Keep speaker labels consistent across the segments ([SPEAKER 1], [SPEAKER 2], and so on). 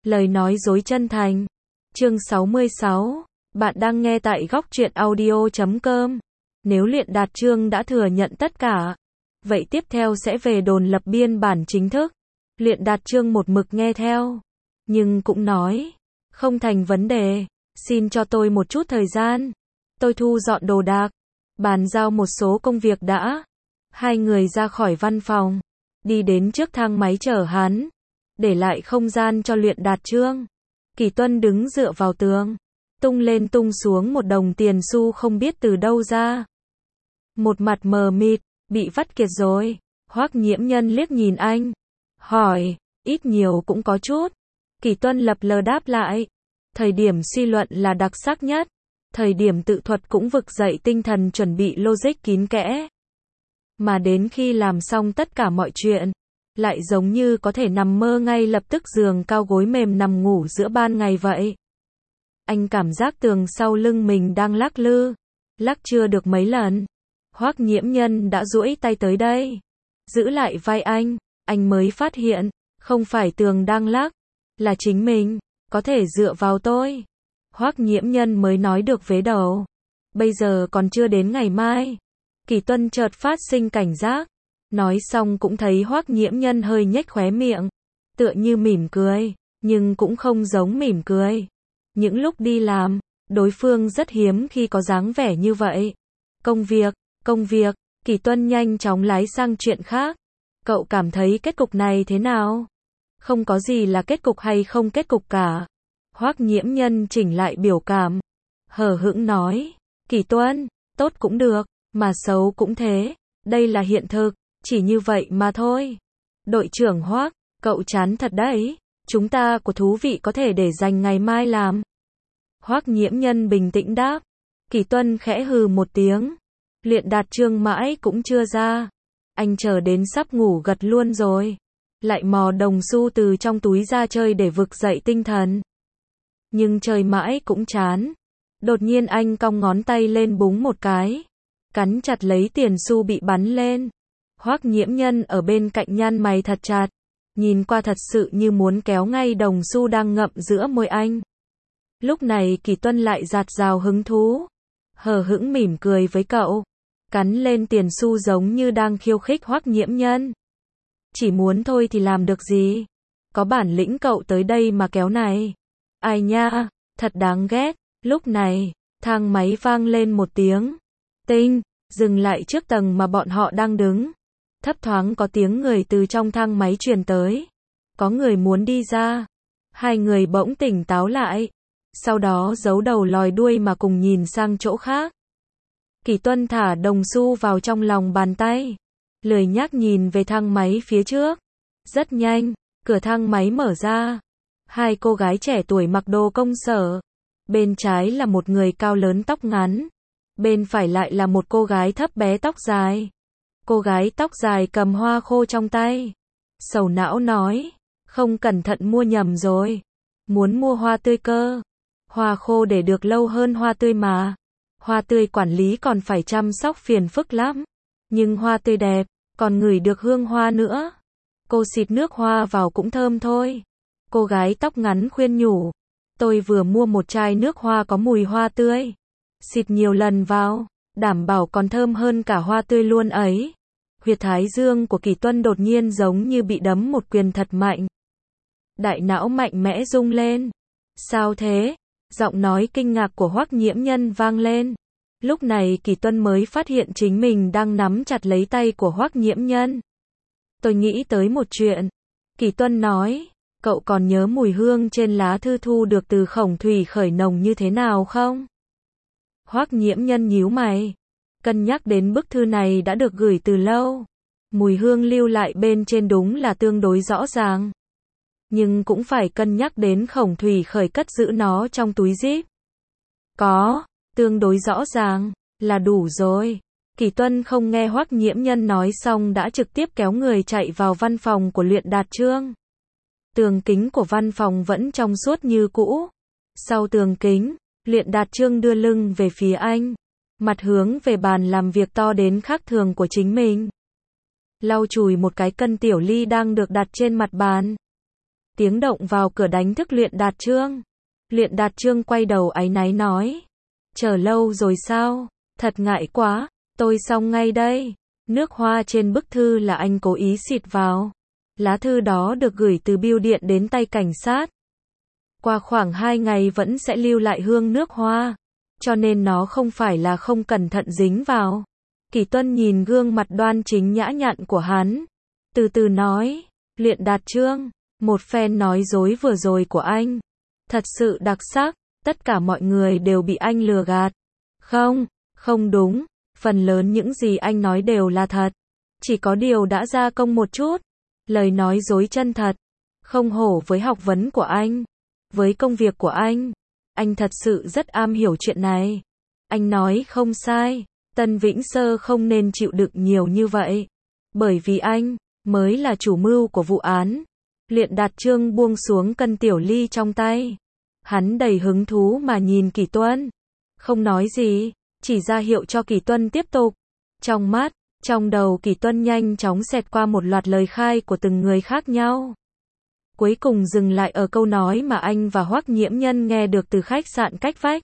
[SPEAKER 1] Lời nói dối chân thành. Chương 66. Bạn đang nghe tại góc truyện audio.com. Nếu Luyện Đạt Trương đã thừa nhận tất cả, vậy tiếp theo sẽ về đồn lập biên bản chính thức. Luyện Đạt Trương một mực nghe theo, nhưng cũng nói, không thành vấn đề, xin cho tôi một chút thời gian. Tôi thu dọn đồ đạc, bàn giao một số công việc đã. Hai người ra khỏi văn phòng, đi đến trước thang máy chờ hắn, để lại không gian cho Luyện Đạt Trương. Kỳ Tuân đứng dựa vào tường, tung lên tung xuống một đồng tiền xu không biết từ đâu ra. Một mặt mờ mịt, bị vắt kiệt rồi. Hoắc Nhiễm Nhân liếc nhìn anh, hỏi, ít nhiều cũng có chút. Kỳ Tuân lập lờ đáp lại, thời điểm suy luận là đặc sắc nhất, thời điểm tự thuật cũng vực dậy tinh thần chuẩn bị logic kín kẽ. Mà đến khi làm xong tất cả mọi chuyện, lại giống như có thể nằm mơ ngay lập tức, giường cao gối mềm nằm ngủ giữa ban ngày vậy. Anh cảm giác tường sau lưng mình đang lắc lư, lắc chưa được mấy lần. Hoắc Nhiễm Nhân đã duỗi tay tới đây, giữ lại vai anh mới phát hiện, không phải tường đang lắc, là chính mình, có thể dựa vào tôi. Hoắc Nhiễm Nhân mới nói được vế đầu, bây giờ còn chưa đến ngày mai. Kỳ Tuân chợt phát sinh cảnh giác, nói xong cũng thấy Hoắc Nhiễm Nhân hơi nhếch khóe miệng, tựa như mỉm cười, nhưng cũng không giống mỉm cười. Những lúc đi làm, đối phương rất hiếm khi có dáng vẻ như vậy. Công việc, Kỳ Tuân nhanh chóng lái sang chuyện khác. Cậu cảm thấy kết cục này thế nào? Không có gì là kết cục hay không kết cục cả. Hoắc Nhiễm Nhân chỉnh lại biểu cảm, hờ hững nói, Kỳ Tuân, tốt cũng được, mà xấu cũng thế, đây là hiện thực, chỉ như vậy mà thôi. Đội trưởng Hoắc, cậu chán thật đấy, chúng ta của thú vị có thể để dành ngày mai làm. Hoắc Nhiễm Nhân bình tĩnh đáp. Kỳ Tuân khẽ hừ một tiếng. Luyện Đạt Trương mãi cũng chưa ra. Anh chờ đến sắp ngủ gật luôn rồi, lại mò đồng xu từ trong túi ra chơi để vực dậy tinh thần. Nhưng chơi mãi cũng chán. Đột nhiên anh cong ngón tay lên búng một cái, cắn chặt lấy tiền xu bị bắn lên. Hoắc Nhiễm Nhân ở bên cạnh nhăn mày thật chặt, nhìn qua thật sự như muốn kéo ngay đồng xu đang ngậm giữa môi anh. Lúc này Kỳ Tuân lại dạt dào hứng thú, hờ hững mỉm cười với cậu, cắn lên tiền xu giống như đang khiêu khích Hoắc Nhiễm Nhân. Chỉ muốn thôi thì làm được gì? Có bản lĩnh cậu tới đây mà kéo này. Ai nha, thật đáng ghét. Lúc này, thang máy vang lên một tiếng. Tinh, dừng lại trước tầng mà bọn họ đang đứng. Thấp thoáng có tiếng người từ trong thang máy truyền tới. Có người muốn đi ra. Hai người bỗng tỉnh táo lại, sau đó giấu đầu lòi đuôi mà cùng nhìn sang chỗ khác. Kỳ Tuân thả đồng xu vào trong lòng bàn tay, lười nhác nhìn về thang máy phía trước. Rất nhanh, cửa thang máy mở ra. Hai cô gái trẻ tuổi mặc đồ công sở. Bên trái là một người cao lớn tóc ngắn, bên phải lại là một cô gái thấp bé tóc dài. Cô gái tóc dài cầm hoa khô trong tay, sầu não nói, không cẩn thận mua nhầm rồi, muốn mua hoa tươi cơ. Hoa khô để được lâu hơn hoa tươi mà. Hoa tươi quản lý còn phải chăm sóc phiền phức lắm, nhưng hoa tươi đẹp, còn ngửi được hương hoa nữa. Cô xịt nước hoa vào cũng thơm thôi. Cô gái tóc ngắn khuyên nhủ, tôi vừa mua một chai nước hoa có mùi hoa tươi, xịt nhiều lần vào, đảm bảo còn thơm hơn cả hoa tươi luôn ấy. Huyệt thái dương của Kỳ Tuân đột nhiên giống như bị đấm một quyền thật mạnh. Đại não mạnh mẽ rung lên. Sao thế? Giọng nói kinh ngạc của Hoắc Nhiễm Nhân vang lên. Lúc này Kỳ Tuân mới phát hiện chính mình đang nắm chặt lấy tay của Hoắc Nhiễm Nhân. Tôi nghĩ tới một chuyện. Kỳ Tuân nói, cậu còn nhớ mùi hương trên lá thư thu được từ Khổng Thủy khởi nồng như thế nào không? Hoắc Nhiễm Nhân nhíu mày, cân nhắc đến bức thư này đã được gửi từ lâu. Mùi hương lưu lại bên trên đúng là tương đối rõ ràng, nhưng cũng phải cân nhắc đến Khổng Thủy khởi cất giữ nó trong túi zip. Có, tương đối rõ ràng, là đủ rồi. Kỳ Tuân không nghe Hoắc Nhiễm Nhân nói xong đã trực tiếp kéo người chạy vào văn phòng của Luyện Đạt Trương. Tường kính của văn phòng vẫn trong suốt như cũ. Sau tường kính, Luyện Đạt Trương đưa lưng về phía anh, mặt hướng về bàn làm việc to đến khác thường của chính mình. Lau chùi một cái cân tiểu ly đang được đặt trên mặt bàn. Tiếng động vào cửa đánh thức Luyện Đạt Trương. Luyện Đạt Trương quay đầu áy náy nói. Chờ lâu rồi sao? Thật ngại quá, tôi xong ngay đây. Nước hoa trên bức thư là anh cố ý xịt vào. Lá thư đó được gửi từ bưu điện đến tay cảnh sát. Qua khoảng 2 ngày vẫn sẽ lưu lại hương nước hoa. Cho nên nó không phải là không cẩn thận dính vào. Kỷ Tuân nhìn gương mặt đoan chính nhã nhặn của hắn. Từ từ nói. Luyện Đạt Trương, một phen nói dối vừa rồi của anh. Thật sự đặc sắc. Tất cả mọi người đều bị anh lừa gạt. Không, không đúng. Phần lớn những gì anh nói đều là thật. Chỉ có điều đã gia công một chút. Lời nói dối chân thật. Không hổ với học vấn của anh. Với công việc của anh thật sự rất am hiểu chuyện này. Anh nói không sai. Tân Vĩnh Sơ không nên chịu đựng nhiều như vậy. Bởi vì anh mới là chủ mưu của vụ án. Luyện Đạt Trương buông xuống cân tiểu ly trong tay. Hắn đầy hứng thú mà nhìn Kỷ Tuân. Không nói gì, chỉ ra hiệu cho Kỷ Tuân tiếp tục. Trong mắt, trong đầu Kỷ Tuân nhanh chóng xẹt qua một loạt lời khai của từng người khác nhau. Cuối cùng dừng lại ở câu nói mà anh và Hoắc Nhiễm Nhân nghe được từ khách sạn cách vách.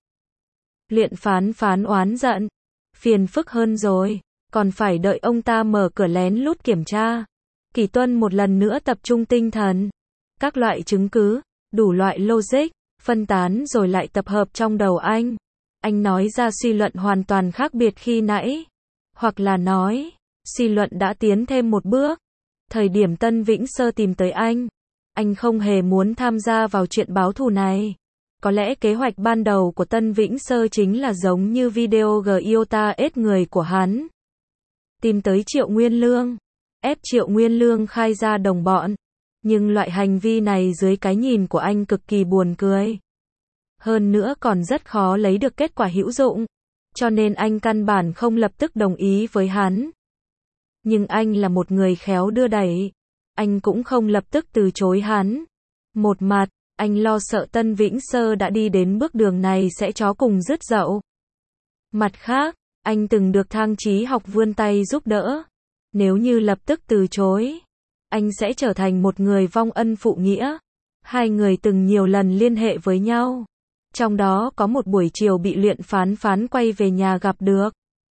[SPEAKER 1] Luyện phán oán giận. Phiền phức hơn rồi, còn phải đợi ông ta mở cửa lén lút kiểm tra. Kỷ Tuân một lần nữa tập trung tinh thần. Các loại chứng cứ, đủ loại logic, phân tán rồi lại tập hợp trong đầu anh. Anh nói ra suy luận hoàn toàn khác biệt khi nãy. Hoặc là nói, suy luận đã tiến thêm một bước. Thời điểm Tân Vĩnh Sơ tìm tới anh không hề muốn tham gia vào chuyện báo thù này. Có lẽ kế hoạch ban đầu của Tân Vĩnh Sơ chính là giống như video Giota ết người của hắn. Tìm tới Triệu Nguyên Lương, ép Triệu Nguyên Lương khai ra đồng bọn. Nhưng loại hành vi này dưới cái nhìn của anh cực kỳ buồn cười. Hơn nữa còn rất khó lấy được kết quả hữu dụng. Cho nên anh căn bản không lập tức đồng ý với hắn. Nhưng anh là một người khéo đưa đẩy. Anh cũng không lập tức từ chối hắn. Một mặt, anh lo sợ Tân Vĩnh Sơ đã đi đến bước đường này sẽ chó cùng rứt dậu. Mặt khác, anh từng được Thang Chí Học vươn tay giúp đỡ. Nếu như lập tức từ chối, anh sẽ trở thành một người vong ân phụ nghĩa. Hai người từng nhiều lần liên hệ với nhau. Trong đó có một buổi chiều bị Luyện phán quay về nhà gặp được.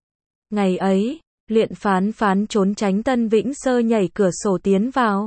[SPEAKER 1] Ngày ấy, Luyện phán trốn tránh Tân Vĩnh Sơ nhảy cửa sổ tiến vào.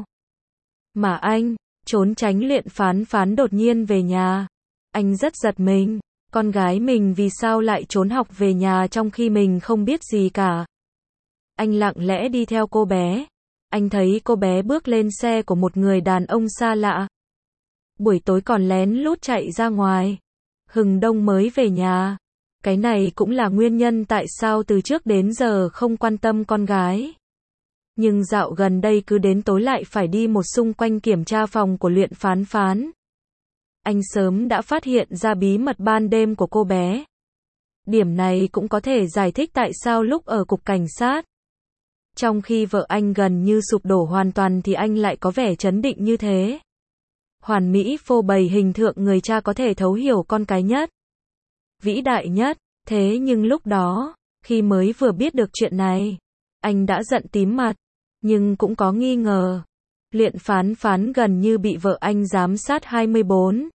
[SPEAKER 1] Mà anh trốn tránh Luyện phán đột nhiên về nhà. Anh rất giật mình, con gái mình vì sao lại trốn học về nhà trong khi mình không biết gì cả. Anh lặng lẽ đi theo cô bé. Anh thấy cô bé bước lên xe của một người đàn ông xa lạ. Buổi tối còn lén lút chạy ra ngoài. Hừng đông mới về nhà. Cái này cũng là nguyên nhân tại sao từ trước đến giờ không quan tâm con gái. Nhưng dạo gần đây cứ đến tối lại phải đi một xung quanh kiểm tra phòng của Luyện phán. Anh sớm đã phát hiện ra bí mật ban đêm của cô bé. Điểm này cũng có thể giải thích tại sao lúc ở cục cảnh sát, trong khi vợ anh gần như sụp đổ hoàn toàn thì anh lại có vẻ trấn định như thế. Hoàn mỹ phô bày hình tượng người cha có thể thấu hiểu con cái nhất, vĩ đại nhất. Thế nhưng lúc đó, khi mới vừa biết được chuyện này, anh đã giận tím mặt, nhưng cũng có nghi ngờ. Luyện phán gần như bị vợ anh giám sát 24.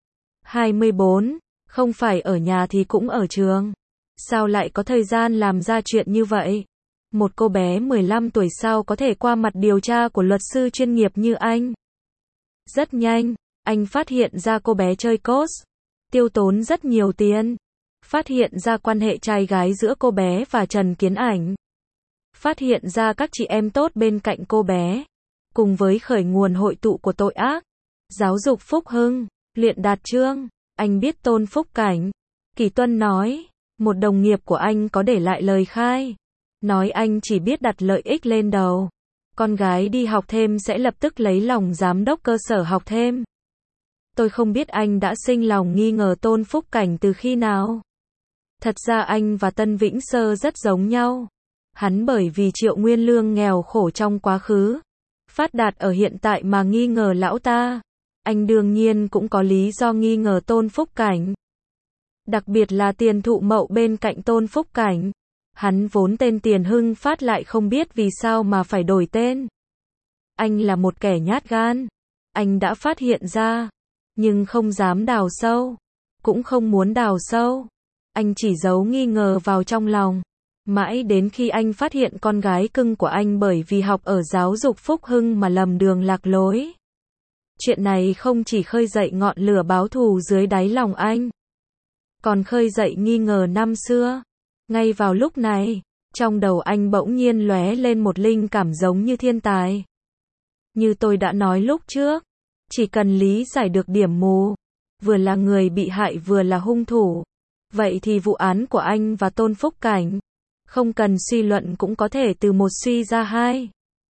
[SPEAKER 1] Không phải ở nhà thì cũng ở trường. Sao lại có thời gian làm ra chuyện như vậy? Một cô bé 15 tuổi sao có thể qua mặt điều tra của luật sư chuyên nghiệp như anh? Rất nhanh, anh phát hiện ra cô bé chơi cos, tiêu tốn rất nhiều tiền. Phát hiện ra quan hệ trai gái giữa cô bé và Trần Kiến Ảnh. Phát hiện ra các chị em tốt bên cạnh cô bé. Cùng với khởi nguồn hội tụ của tội ác. Giáo dục Phúc Hưng, Luyện Đạt Trương, anh biết Tôn Phúc Cảnh. Kỷ Tuân nói, một đồng nghiệp của anh có để lại lời khai. Nói anh chỉ biết đặt lợi ích lên đầu. Con gái đi học thêm sẽ lập tức lấy lòng giám đốc cơ sở học thêm. Tôi không biết anh đã sinh lòng nghi ngờ Tôn Phúc Cảnh từ khi nào. Thật ra anh và Tân Vĩnh Sơ rất giống nhau. Hắn bởi vì Triệu Nguyên Lương nghèo khổ trong quá khứ, phát đạt ở hiện tại mà nghi ngờ lão ta. Anh đương nhiên cũng có lý do nghi ngờ Tôn Phúc Cảnh. Đặc biệt là Tiền Thụ Mậu bên cạnh Tôn Phúc Cảnh. Hắn vốn tên Tiền Hưng Phát lại không biết vì sao mà phải đổi tên. Anh là một kẻ nhát gan. anh đã phát hiện ra, nhưng không dám đào sâu, cũng không muốn đào sâu. Anh chỉ giấu nghi ngờ vào trong lòng. Mãi đến khi anh phát hiện con gái cưng của anh bởi vì học ở giáo dục Phúc Hưng mà lầm đường lạc lối. Chuyện này không chỉ khơi dậy ngọn lửa báo thù dưới đáy lòng anh, còn khơi dậy nghi ngờ năm xưa. Ngay vào lúc này, trong đầu anh bỗng nhiên lóe lên một linh cảm giống như thiên tài. Như tôi đã nói lúc trước, chỉ cần lý giải được điểm mù, vừa là người bị hại vừa là hung thủ, vậy thì vụ án của anh và Tôn Phúc Cảnh, không cần suy luận cũng có thể từ một suy ra hai.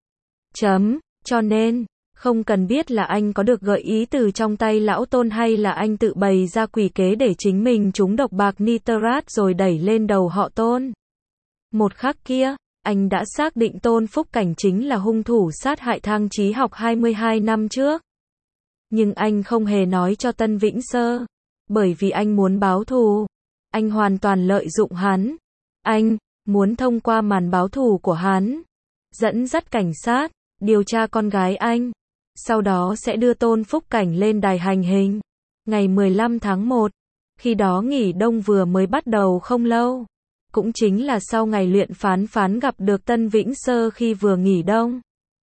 [SPEAKER 1] Cho nên, không cần biết là anh có được gợi ý từ trong tay lão Tôn hay là anh tự bày ra quỷ kế để chính mình trúng độc bạc nitrat rồi đẩy lên đầu họ Tôn. Một khắc kia, anh đã xác định Tôn Phúc Cảnh chính là hung thủ sát hại Thang Chí Học 22 năm trước. Nhưng anh không hề nói cho Tân Vĩnh Sơ, bởi vì anh muốn báo thù. Anh hoàn toàn lợi dụng hắn. Anh muốn thông qua màn báo thù của hắn, dẫn dắt cảnh sát, điều tra con gái anh. Sau đó sẽ đưa Tôn Phúc Cảnh lên đài hành hình. Ngày 15 tháng 1, khi đó nghỉ đông vừa mới bắt đầu không lâu. Cũng chính là sau ngày luyện phán gặp được Tân Vĩnh Sơ khi vừa nghỉ đông.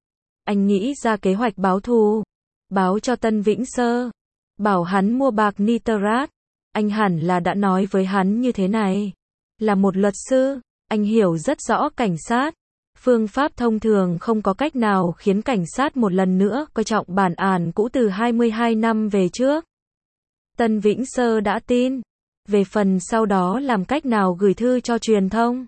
[SPEAKER 1] Anh nghĩ ra kế hoạch báo thù. Báo cho Tân Vĩnh Sơ. Bảo hắn mua bạc nitrat. Anh hẳn là đã nói với hắn như thế này. Là một luật sư, anh hiểu rất rõ cảnh sát. Phương pháp thông thường không có cách nào khiến cảnh sát một lần nữa coi trọng bản án cũ từ 22 năm về trước. Tân Vĩnh Sơ đã tin. Về phần sau đó làm cách nào gửi thư cho truyền thông,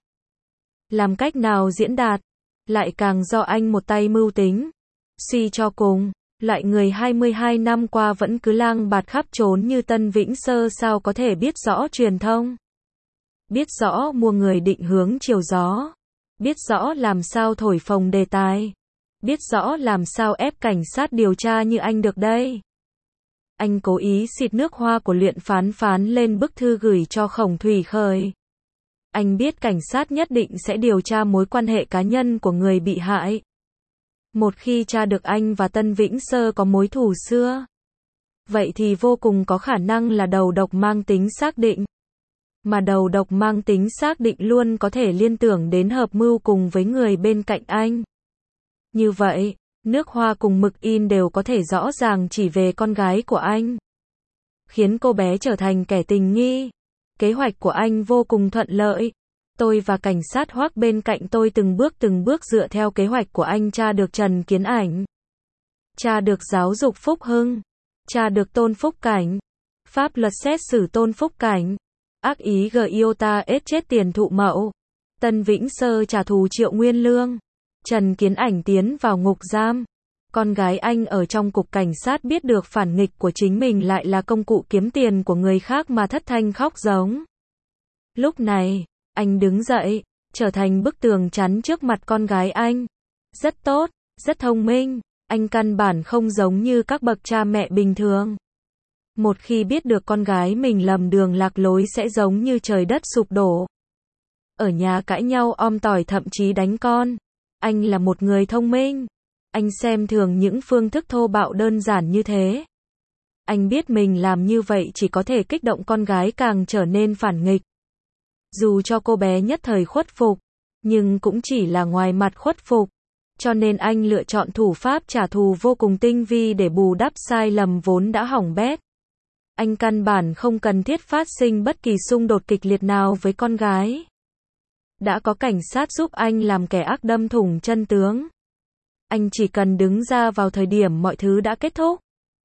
[SPEAKER 1] làm cách nào diễn đạt, lại càng do anh một tay mưu tính. Suy cho cùng, loại người 22 năm qua vẫn cứ lang bạt khắp trốn như Tân Vĩnh Sơ sao có thể biết rõ truyền thông, biết rõ mua người định hướng chiều gió, biết rõ làm sao thổi phồng đề tài, biết rõ làm sao ép cảnh sát điều tra như anh được đây. Anh cố ý xịt nước hoa của luyện phán lên bức thư gửi cho Khổng Thủy Khởi. Anh biết cảnh sát nhất định sẽ điều tra mối quan hệ cá nhân của người bị hại. Một khi tra được anh và Tân Vĩnh Sơ có mối thù xưa, vậy thì vô cùng có khả năng là đầu độc mang tính xác định. Mà đầu độc mang tính xác định luôn có thể liên tưởng đến hợp mưu cùng với người bên cạnh anh. Như vậy, nước hoa cùng mực in đều có thể rõ ràng chỉ về con gái của anh, khiến cô bé trở thành kẻ tình nghi. Kế hoạch của anh vô cùng thuận lợi. Tôi và cảnh sát Hoắc bên cạnh tôi từng bước dựa theo kế hoạch của anh tra được Trần Kiến Ảnh, tra được giáo dục Phúc Hưng, tra được Tôn Phúc Cảnh, pháp luật xét xử Tôn Phúc Cảnh, ác ý Giota ết chết tiền thụ mậu, Tân Vĩnh Sơ trả thù Triệu Nguyên Lương, Trần Kiến Ảnh tiến vào ngục giam. Con gái anh ở trong cục cảnh sát biết được phản nghịch của chính mình lại là công cụ kiếm tiền của người khác mà thất thanh khóc giống. Lúc này, anh đứng dậy, trở thành bức tường chắn trước mặt con gái anh. Rất tốt, rất thông minh, anh căn bản không giống như các bậc cha mẹ bình thường. Một khi biết được con gái mình lầm đường lạc lối sẽ giống như trời đất sụp đổ. Ở nhà cãi nhau om tỏi thậm chí đánh con. Anh là một người thông minh. Anh xem thường những phương thức thô bạo đơn giản như thế. Anh biết mình làm như vậy chỉ có thể kích động con gái càng trở nên phản nghịch. Dù cho cô bé nhất thời khuất phục, nhưng cũng chỉ là ngoài mặt khuất phục. Cho nên anh lựa chọn thủ pháp trả thù vô cùng tinh vi để bù đắp sai lầm vốn đã hỏng bét. Anh căn bản không cần thiết phát sinh bất kỳ xung đột kịch liệt nào với con gái. Đã có cảnh sát giúp anh làm kẻ ác đâm thủng chân tướng. Anh chỉ cần đứng ra vào thời điểm mọi thứ đã kết thúc.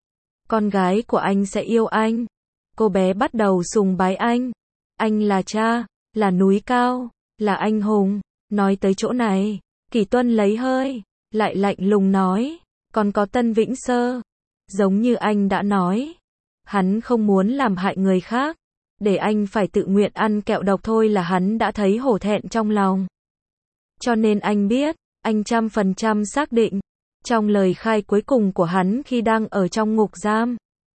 [SPEAKER 1] Con gái của anh sẽ yêu anh. Cô bé bắt đầu sùng bái anh. Anh là cha, là núi cao, là anh hùng. Nói tới chỗ này, Kỷ Tuân lấy hơi, lại lạnh lùng nói. Còn có Tân Vĩnh Sơ. Giống như anh đã nói. Hắn không muốn làm hại người khác. Để anh phải tự nguyện ăn kẹo độc thôi là hắn đã thấy hổ thẹn trong lòng. Cho nên anh biết, anh 100% xác định. Trong lời khai cuối cùng của hắn khi đang ở trong ngục giam,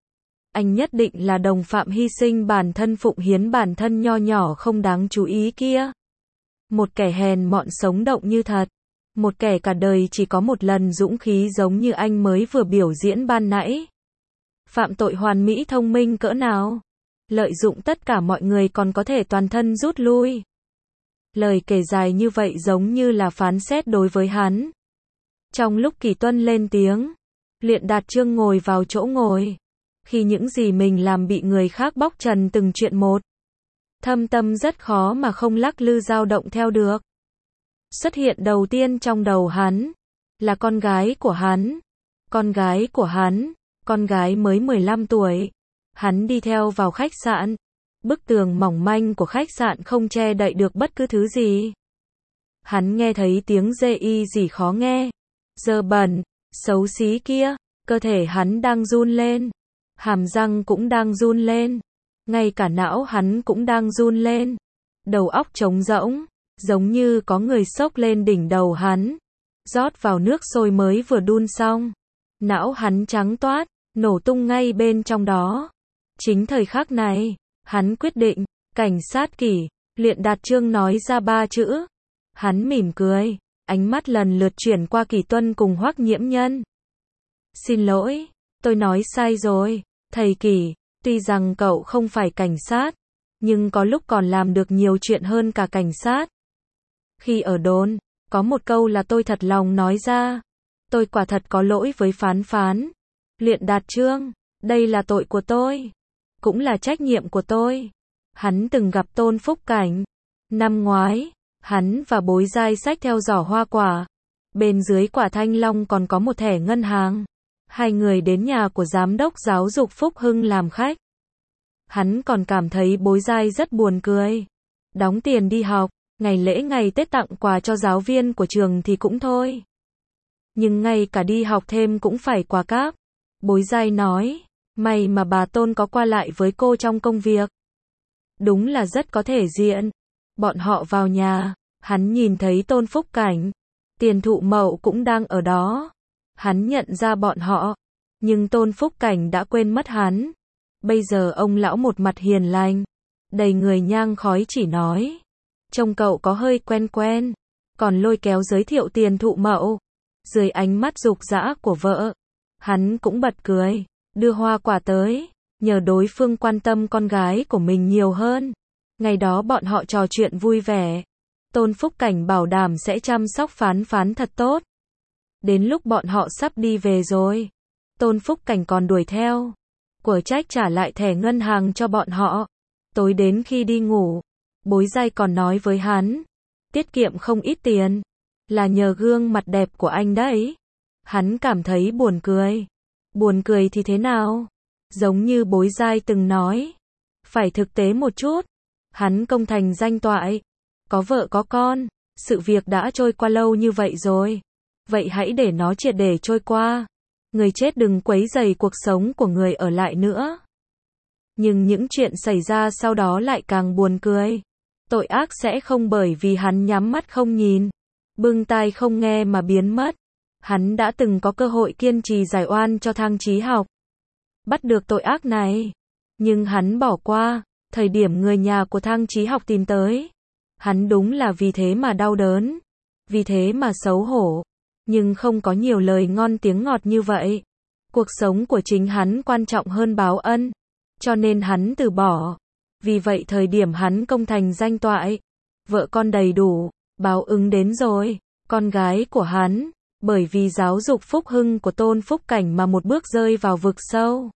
[SPEAKER 1] anh nhất định là đồng phạm hy sinh bản thân phụng hiến bản thân nho nhỏ không đáng chú ý kia. Một kẻ hèn mọn sống động như thật. Một kẻ cả đời chỉ có một lần dũng khí giống như anh mới vừa biểu diễn ban nãy. Phạm tội hoàn mỹ thông minh cỡ nào. Lợi dụng tất cả mọi người còn có thể toàn thân rút lui. Lời kể dài như vậy giống như là phán xét đối với hắn. Trong lúc Kỳ Tuân lên tiếng, Liện Đạt Trương ngồi vào chỗ ngồi. Khi những gì mình làm bị người khác bóc trần từng chuyện một, thâm tâm rất khó mà không lắc lư dao động theo được. Xuất hiện đầu tiên trong đầu hắn là con gái của hắn. Con gái của hắn, con gái mới 15 tuổi. Hắn đi theo vào khách sạn. Bức tường mỏng manh của khách sạn không che đậy được bất cứ thứ gì. Hắn nghe thấy tiếng dê y gì khó nghe. Dơ bẩn, xấu xí kia. Cơ thể hắn đang run lên. Hàm răng cũng đang run lên. Ngay cả não hắn cũng đang run lên. Đầu óc trống rỗng, giống như có người xốc lên đỉnh đầu hắn. Rót vào nước sôi mới vừa đun xong. Não hắn trắng toát, nổ tung ngay bên trong đó. Chính thời khắc này, hắn quyết định, cảnh sát Kỳ. Liện Đạt Trương nói ra 3 chữ. Hắn mỉm cười, ánh mắt lần lượt chuyển qua Kỳ Tuân cùng Hoắc Nhiễm Nhân. Xin lỗi, tôi nói sai rồi, thầy Kỳ, tuy rằng cậu không phải cảnh sát, nhưng có lúc còn làm được nhiều chuyện hơn cả cảnh sát. Khi ở đồn, có một câu là tôi thật lòng nói ra. Tôi quả thật có lỗi với phán. Liện Đạt Trương, đây là tội của tôi. Cũng là trách nhiệm của tôi. Hắn từng gặp Tôn Phúc Cảnh. Năm ngoái, hắn và Bối Giai xách theo giỏ hoa quả. Bên dưới quả thanh long còn có một thẻ ngân hàng. Hai người đến nhà của giám đốc giáo dục Phúc Hưng làm khách. Hắn còn cảm thấy Bối Giai rất buồn cười. Đóng tiền đi học, ngày lễ ngày Tết tặng quà cho giáo viên của trường thì cũng thôi. Nhưng ngay cả đi học thêm cũng phải quà cáp. Bối Giai nói, may mà bà Tôn có qua lại với cô trong công việc. Đúng là rất có thể diện. Bọn họ vào nhà, hắn nhìn thấy Tôn Phúc Cảnh. Tiền Thụ Mậu cũng đang ở đó. Hắn nhận ra bọn họ, nhưng Tôn Phúc Cảnh đã quên mất hắn. Bây giờ ông lão một mặt hiền lành, đầy người nhang khói chỉ nói, trông cậu có hơi quen quen, còn lôi kéo giới thiệu Tiền Thụ Mậu. Dưới ánh mắt dục dã của vợ, hắn cũng bật cười, đưa hoa quả tới, nhờ đối phương quan tâm con gái của mình nhiều hơn. Ngày đó bọn họ trò chuyện vui vẻ. Tôn Phúc Cảnh bảo đảm sẽ chăm sóc phán thật tốt. Đến lúc bọn họ sắp đi về rồi, Tôn Phúc Cảnh còn đuổi theo, của trách trả lại thẻ ngân hàng cho bọn họ. Tối đến khi đi ngủ, Bối Giai còn nói với hắn, tiết kiệm không ít tiền, là nhờ gương mặt đẹp của anh đấy. Hắn cảm thấy buồn cười. Buồn cười thì thế nào? Giống như Bối Giai từng nói, phải thực tế một chút. Hắn công thành danh toại, có vợ có con, sự việc đã trôi qua lâu như vậy rồi. Vậy hãy để nó triệt để trôi qua. Người chết đừng quấy rầy cuộc sống của người ở lại nữa. Nhưng những chuyện xảy ra sau đó lại càng buồn cười. Tội ác sẽ không bởi vì hắn nhắm mắt không nhìn, bưng tai không nghe mà biến mất. Hắn đã từng có cơ hội kiên trì giải oan cho Thang Chí Học, bắt được tội ác này. Nhưng hắn bỏ qua, thời điểm người nhà của Thang Chí Học tìm tới. Hắn đúng là vì thế mà đau đớn, vì thế mà xấu hổ. Nhưng không có nhiều lời ngon tiếng ngọt như vậy. Cuộc sống của chính hắn quan trọng hơn báo ân. Cho nên hắn từ bỏ. Vì vậy thời điểm hắn công thành danh toại, vợ con đầy đủ, báo ứng đến rồi. Con gái của hắn, bởi vì giáo dục Phúc Hưng của Tôn Phúc Cảnh mà một bước rơi vào vực sâu.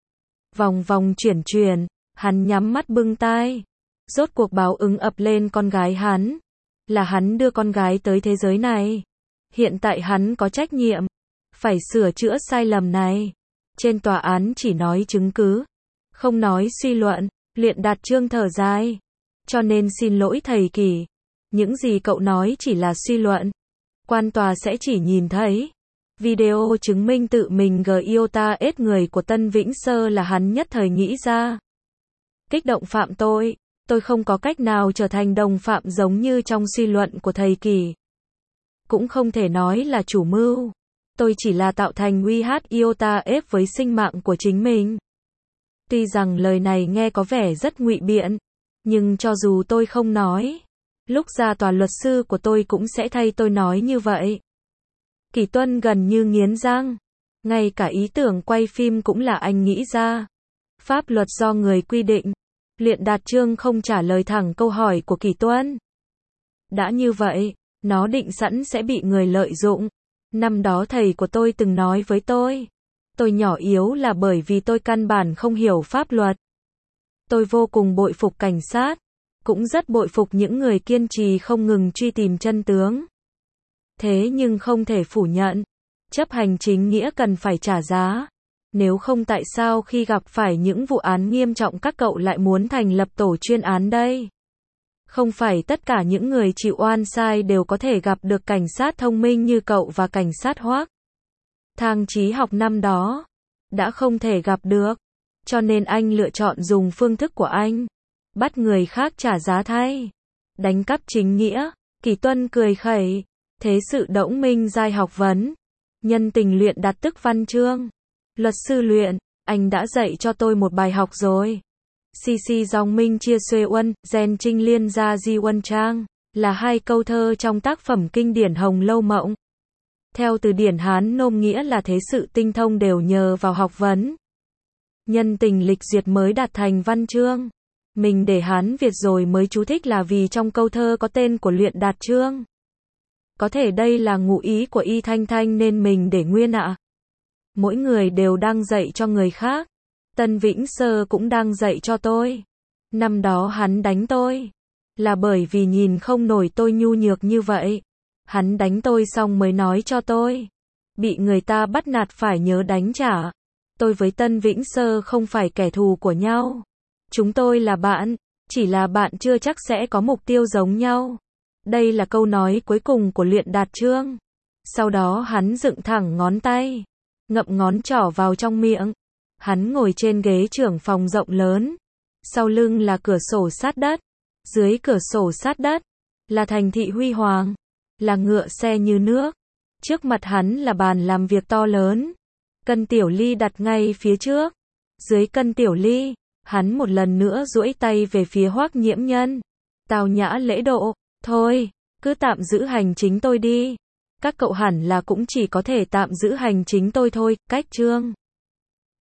[SPEAKER 1] Vòng vòng chuyển, hắn nhắm mắt bưng tai. Rốt cuộc báo ứng ập lên con gái hắn. Là hắn đưa con gái tới thế giới này. Hiện tại hắn có trách nhiệm, phải sửa chữa sai lầm này. Trên tòa án chỉ nói chứng cứ, không nói suy luận. Liện Đạt Trương thở dài. Cho nên xin lỗi thầy Kỳ. Những gì cậu nói chỉ là suy luận. Quan tòa sẽ chỉ nhìn thấy video chứng minh tự mình Giota ết người của Tân Vĩnh Sơ là hắn nhất thời nghĩ ra. Kích động phạm tội, tôi không có cách nào trở thành đồng phạm giống như trong suy luận của thầy Kỳ. Cũng không thể nói là chủ mưu. Tôi chỉ là tạo thành Giota ép với sinh mạng của chính mình. Tuy rằng lời này nghe có vẻ rất ngụy biện, nhưng cho dù tôi không nói, Lúc ra tòa luật sư của tôi cũng sẽ thay tôi nói như vậy. Kỷ Tuân gần như nghiến răng. Ngay cả ý tưởng quay phim cũng là anh nghĩ ra. Pháp luật do người quy định. Luyện Đạt Trương không trả lời thẳng câu hỏi của Kỷ Tuân. Đã như vậy, nó định sẵn sẽ bị người lợi dụng. Năm đó thầy của tôi từng nói với tôi nhỏ yếu là bởi vì tôi căn bản không hiểu pháp luật. Tôi vô cùng bội phục cảnh sát, cũng rất bội phục những người kiên trì không ngừng truy tìm chân tướng. Thế nhưng không thể phủ nhận, chấp hành chính nghĩa cần phải trả giá. Nếu không tại sao khi gặp phải những vụ án nghiêm trọng các cậu lại muốn thành lập tổ chuyên án đây? Không phải tất cả những người chịu oan sai đều có thể gặp được cảnh sát thông minh như cậu và cảnh sát Hoác. Thang Chí Học năm đó đã không thể gặp được, cho nên anh lựa chọn dùng phương thức của anh, bắt người khác trả giá thay. Đánh cắp chính nghĩa, Kỷ Tuân cười khẩy. Thế sự Đổng Minh giai học vấn, nhân tình Luyện Đạt tức văn chương. Luật sư Luyện, anh đã dạy cho tôi một bài học rồi. Xì dòng minh chia xuê uân, gen trinh liên gia di uân trang, là hai câu thơ trong tác phẩm kinh điển Hồng Lâu Mộng. Theo từ điển Hán nôm nghĩa là thế sự tinh thông đều nhờ vào học vấn. Nhân tình lịch duyệt mới đạt thành văn chương. Mình để Hán Việt rồi mới chú thích là vì trong câu thơ có tên của Luyện Đạt Trương. Có thể đây là ngụ ý của Y Thanh Thanh nên mình để nguyên ạ. Mỗi người đều đang dạy cho người khác. Tân Vĩnh Sơ cũng đang dạy cho tôi. Năm đó hắn đánh tôi là bởi vì nhìn không nổi tôi nhu nhược như vậy. Hắn đánh tôi xong mới nói cho tôi. Bị người ta bắt nạt phải nhớ đánh trả. Tôi với Tân Vĩnh Sơ không phải kẻ thù của nhau. Chúng tôi là bạn, chỉ là bạn chưa chắc sẽ có mục tiêu giống nhau. Đây là câu nói cuối cùng của Luyện Đạt Trương. Sau đó hắn dựng thẳng ngón tay, ngậm ngón trỏ vào trong miệng. Hắn ngồi trên ghế trưởng phòng rộng lớn. Sau lưng là cửa sổ sát đất. Dưới cửa sổ sát đất là thành thị huy hoàng, là ngựa xe như nước. Trước mặt hắn là bàn làm việc to lớn. Cân tiểu ly đặt ngay phía trước. Dưới cân tiểu ly, hắn một lần nữa duỗi tay về phía Hoắc Nhiễm Nhân. Tào nhã lễ độ, thôi, cứ tạm giữ hành chính tôi đi. Các cậu hẳn là cũng chỉ có thể tạm giữ hành chính tôi thôi, cách Trương.